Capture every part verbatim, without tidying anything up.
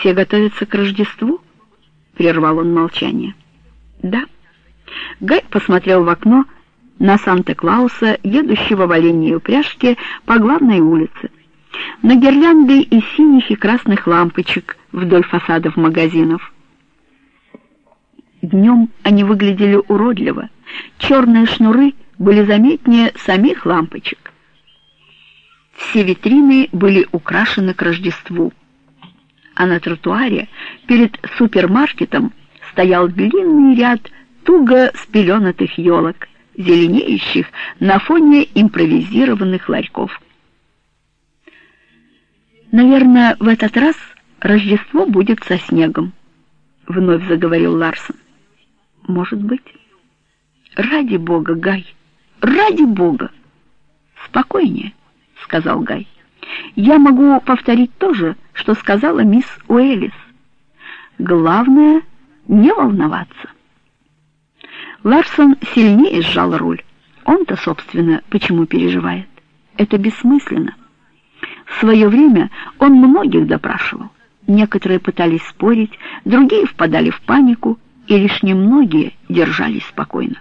«Все готовятся к Рождеству?» — прервал он молчание. «Да». Гай посмотрел в окно на Санта-Клауса, едущего в оленьей упряжке по главной улице, на гирлянды из синих и красных лампочек вдоль фасадов магазинов. Днем они выглядели уродливо, черные шнуры были заметнее самих лампочек. Все витрины были украшены к Рождеству, а на тротуаре перед супермаркетом стоял длинный ряд туго спеленатых елок, зеленеющих на фоне импровизированных ларьков. «Наверное, в этот раз Рождество будет со снегом», — вновь заговорил Ларсон. «Может быть». «Ради бога, Гай, ради бога!» «Спокойнее», — сказал Гай. «Я могу повторить то же, что сказала мисс Уэллис. Главное — не волноваться». Ларсон сильнее сжал руль. Он-то, собственно, почему переживает? Это бессмысленно. В свое время он многих допрашивал. Некоторые пытались спорить, другие впадали в панику, и лишь немногие держались спокойно.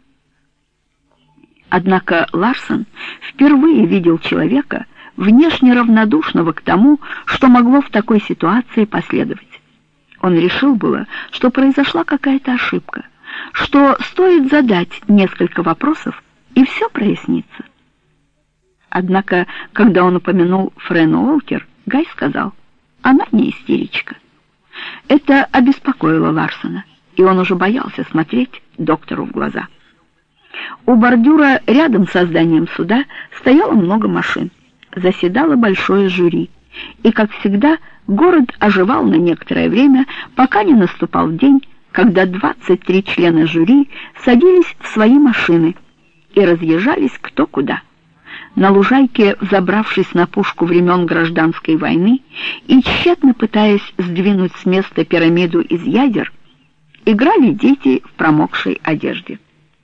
Однако Ларсон впервые видел человека, внешне равнодушного к тому, что могло в такой ситуации последовать. Он решил было, что произошла какая-то ошибка, что стоит задать несколько вопросов, и все прояснится. Однако, когда он упомянул Френу Уолкер, Гай сказал: «Она не истеричка». Это обеспокоило Ларсона, и он уже боялся смотреть доктору в глаза. У бордюра рядом со зданием суда стояло много машин. Заседало большое жюри, и, как всегда, город оживал на некоторое время, пока не наступал день, когда двадцать три члена жюри садились в свои машины и разъезжались кто куда. На лужайке, взобравшись на пушку времен гражданской войны и тщетно пытаясь сдвинуть с места пирамиду из ядер, играли дети в промокшей одежде.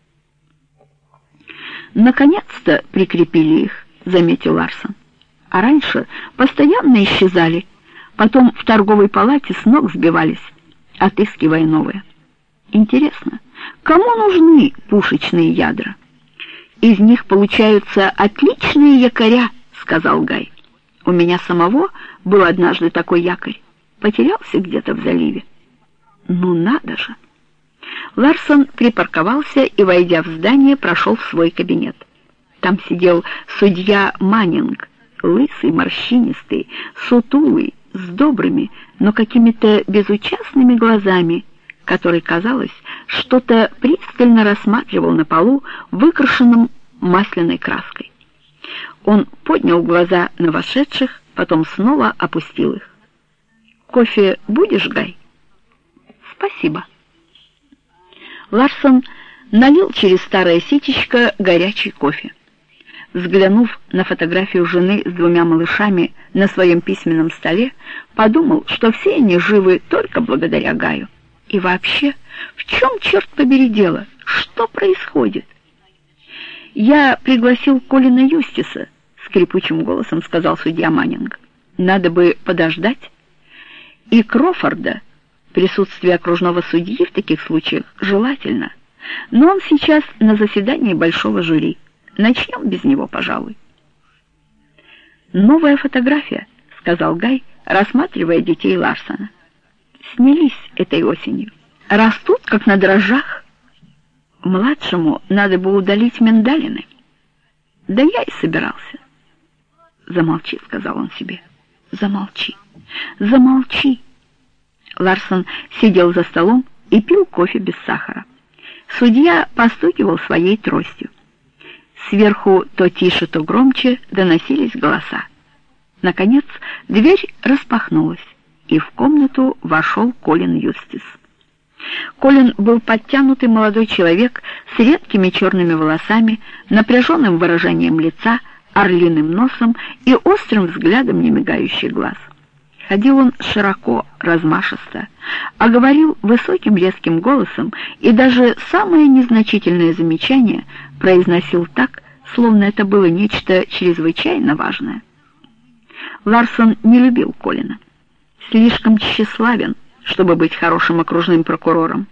«Наконец-то прикрепили их», — заметил Ларсон. «А раньше постоянно исчезали, потом в торговой палате с ног сбивались, отыскивая новые. Интересно, кому нужны пушечные ядра? Из них получаются отличные якоря», — сказал Гай. «У меня самого был однажды такой якорь, потерялся где-то в заливе». «Ну надо же!» Ларсон припарковался и, войдя в здание, прошел в свой кабинет. Там сидел судья Маннинг, лысый, морщинистый, сутулый, с добрыми, но какими-то безучастными глазами, который, казалось, что-то пристально рассматривал на полу, выкрашенном масляной краской. Он поднял глаза на вошедших, потом снова опустил их. «Кофе будешь, Гай?» «Спасибо». Ларсон налил через старое ситечко горячий кофе. Взглянув на фотографию жены с двумя малышами на своем письменном столе, подумал, что все они живы только благодаря Гаю. И вообще, в чем, черт побери, дело? Что происходит? «Я пригласил Колина Юстиса», — скрипучим голосом сказал судья Маннинг. «Надо бы подождать. И Крофорда. Присутствие окружного судьи в таких случаях желательно. Но он сейчас на заседании большого жюри. Начнем без него, пожалуй». «Новая фотография», — сказал Гай, рассматривая детей Ларсона. «Снялись этой осенью. Растут, как на дрожжах. Младшему надо бы удалить миндалины». «Да я и собирался». «Замолчи», — сказал он себе. «Замолчи, замолчи». Ларсон сидел за столом и пил кофе без сахара. Судья постукивал своей тростью. Сверху то тише, то громче доносились голоса. Наконец дверь распахнулась, и в комнату вошел Колин Юстис. Колин был подтянутый молодой человек с редкими черными волосами, напряженным выражением лица, орлиным носом и острым взглядом немигающих глаз. Ходил он широко, размашисто, а говорил высоким резким голосом, и даже самое незначительное замечание произносил так, словно это было нечто чрезвычайно важное. Ларсон не любил Колина. слишком тщеславен, чтобы быть хорошим окружным прокурором.